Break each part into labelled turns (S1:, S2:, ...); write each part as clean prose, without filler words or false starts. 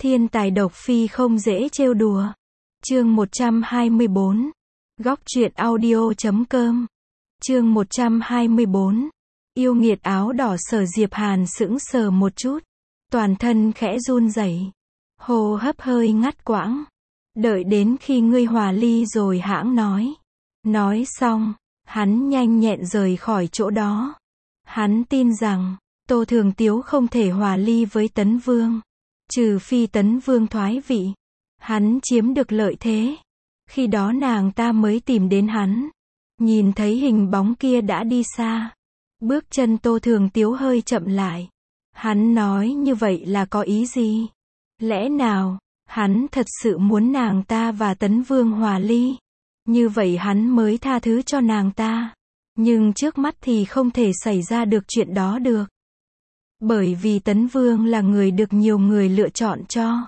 S1: Thiên tài độc phi không dễ trêu đùa. Chương 124. Góc truyện audio.com. Chương 124. Yêu nghiệt áo đỏ. Sở Diệp Hàn sững sờ một chút, toàn thân khẽ run rẩy, hô hấp hơi ngắt quãng. Đợi đến khi ngươi hòa ly rồi hãng nói. Nói xong, hắn nhanh nhẹn rời khỏi chỗ đó. Hắn tin rằng Tô Thường Tiếu không thể hòa ly với Tấn Vương, trừ phi Tấn Vương thoái vị, hắn chiếm được lợi thế. Khi đó nàng ta mới tìm đến hắn. Nhìn thấy hình bóng kia đã đi xa, bước chân Tô Thường Tiếu hơi chậm lại. Hắn nói như vậy là có ý gì? Lẽ nào hắn thật sự muốn nàng ta và Tấn Vương hòa ly? Như vậy hắn mới tha thứ cho nàng ta. Nhưng trước mắt thì không thể xảy ra được chuyện đó được. Bởi vì Tấn Vương là người được nhiều người lựa chọn cho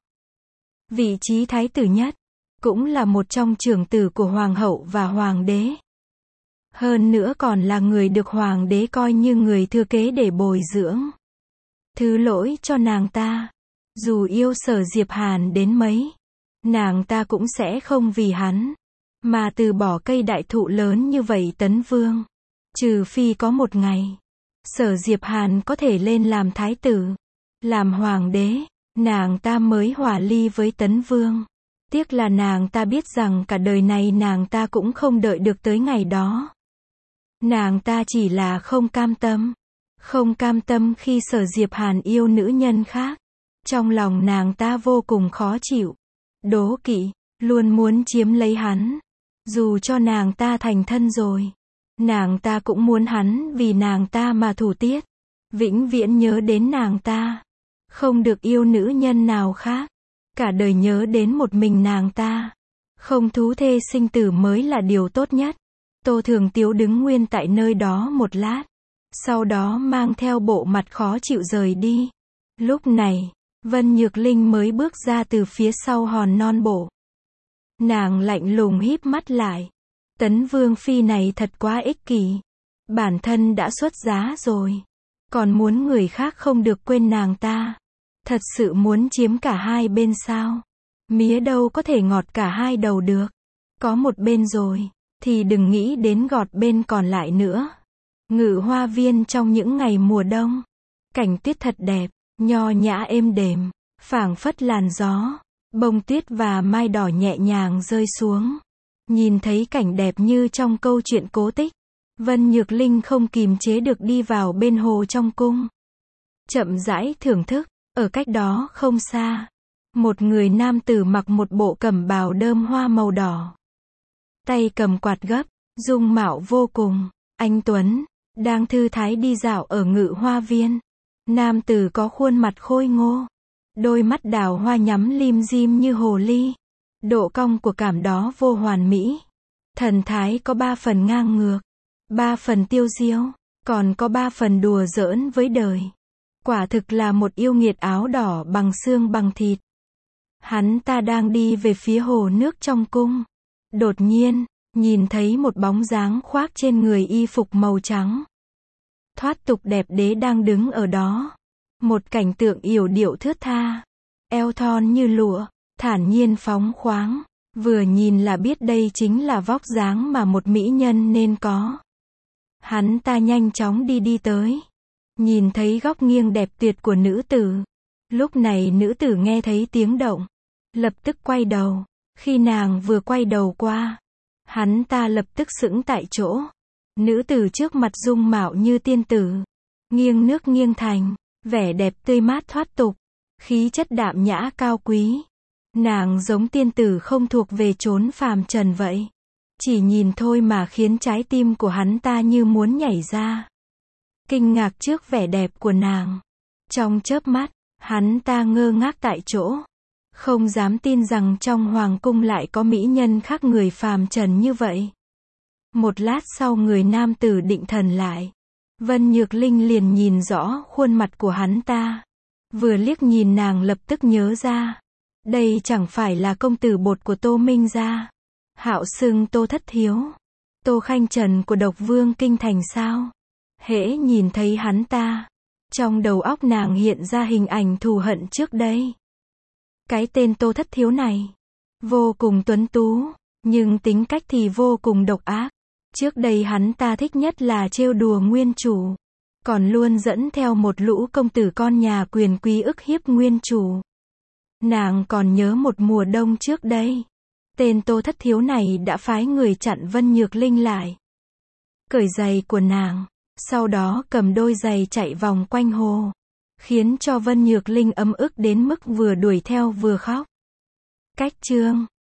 S1: vị trí thái tử nhất, cũng là một trong trưởng tử của hoàng hậu và hoàng đế. Hơn nữa còn là người được hoàng đế coi như người thừa kế để bồi dưỡng. Thứ lỗi cho nàng ta, dù yêu Sở Diệp Hàn đến mấy, nàng ta cũng sẽ không vì hắn mà từ bỏ cây đại thụ lớn như vậy. Tấn Vương, trừ phi có một ngày Sở Diệp Hàn có thể lên làm thái tử, làm hoàng đế, nàng ta mới hòa ly với Tấn Vương. Tiếc là nàng ta biết rằng cả đời này nàng ta cũng không đợi được tới ngày đó. Nàng ta chỉ là không cam tâm. Không cam tâm khi Sở Diệp Hàn yêu nữ nhân khác. Trong lòng nàng ta vô cùng khó chịu, đố kỵ, luôn muốn chiếm lấy hắn. Dù cho nàng ta thành thân rồi, nàng ta cũng muốn hắn vì nàng ta mà thủ tiết, vĩnh viễn nhớ đến nàng ta, không được yêu nữ nhân nào khác, cả đời nhớ đến một mình nàng ta. Không thú thê sinh tử mới là điều tốt nhất. Tô Thường Tiếu đứng nguyên tại nơi đó một lát, sau đó mang theo bộ mặt khó chịu rời đi. Lúc này, Vân Nhược Linh mới bước ra từ phía sau hòn non bộ. Nàng lạnh lùng híp mắt lại. Tấn Vương phi này thật quá ích kỷ. Bản thân đã xuất giá rồi, còn muốn người khác không được quên nàng ta. Thật sự muốn chiếm cả hai bên sao? Mía đâu có thể ngọt cả hai đầu được. Có một bên rồi, thì đừng nghĩ đến gọt bên còn lại nữa. Ngự hoa viên trong những ngày mùa đông, cảnh tuyết thật đẹp, nho nhã êm đềm, phảng phất làn gió, bông tuyết và mai đỏ nhẹ nhàng rơi xuống. Nhìn thấy cảnh đẹp như trong câu chuyện cổ tích, Vân Nhược Linh không kìm chế được đi vào bên hồ trong cung. Chậm rãi thưởng thức. Ở cách đó không xa, một người nam tử mặc một bộ cẩm bào đơm hoa màu đỏ, tay cầm quạt gấp, dung mạo vô cùng anh tuấn, đang thư thái đi dạo ở Ngự Hoa Viên. Nam tử có khuôn mặt khôi ngô, đôi mắt đào hoa nhắm lim dim như hồ ly. Độ cong của cảm đó vô hoàn mỹ. Thần thái có 3 phần ngang ngược, 3 phần tiêu diêu, còn có 3 phần đùa giỡn với đời. Quả thực là một yêu nghiệt áo đỏ bằng xương bằng thịt. Hắn ta đang đi về phía hồ nước trong cung. Đột nhiên, nhìn thấy một bóng dáng khoác trên người y phục màu trắng, thoát tục đẹp đẽ đang đứng ở đó. Một cảnh tượng yểu điệu thướt tha, eo thon như lụa, thản nhiên phóng khoáng. Vừa nhìn là biết đây chính là vóc dáng mà một mỹ nhân nên có. Hắn ta nhanh chóng đi tới. Nhìn thấy góc nghiêng đẹp tuyệt của nữ tử. Lúc này nữ tử nghe thấy tiếng động, lập tức quay đầu. Khi nàng vừa quay đầu qua, hắn ta lập tức sững tại chỗ. Nữ tử trước mặt dung mạo như tiên tử, nghiêng nước nghiêng thành, vẻ đẹp tươi mát thoát tục, khí chất đạm nhã cao quý. Nàng giống tiên tử không thuộc về chốn phàm trần vậy. Chỉ nhìn thôi mà khiến trái tim của hắn ta như muốn nhảy ra. Kinh ngạc trước vẻ đẹp của nàng. Trong chớp mắt, hắn ta ngơ ngác tại chỗ. Không dám tin rằng trong hoàng cung lại có mỹ nhân khác người phàm trần như vậy. Một lát sau người nam tử định thần lại. Vân Nhược Linh liền nhìn rõ khuôn mặt của hắn ta. Vừa liếc nhìn nàng lập tức nhớ ra. Đây chẳng phải là công tử bột của Tô Minh gia, hạo xưng Tô Thất Hiếu, Tô Khanh Trần của Độc Vương Kinh Thành sao? Hễ nhìn thấy hắn ta, trong đầu óc nàng hiện ra hình ảnh thù hận trước đây. Cái tên Tô Thất Thiếu này, vô cùng tuấn tú, nhưng tính cách thì vô cùng độc ác. Trước đây hắn ta thích nhất là trêu đùa nguyên chủ, còn luôn dẫn theo một lũ công tử con nhà quyền quý ức hiếp nguyên chủ. Nàng còn nhớ một mùa đông trước đây, tên Tô Thất Thiếu này đã phái người chặn Vân Nhược Linh lại, cởi giày của nàng, sau đó cầm đôi giày chạy vòng quanh hồ, khiến cho Vân Nhược Linh ấm ức đến mức vừa đuổi theo vừa khóc. Cách chương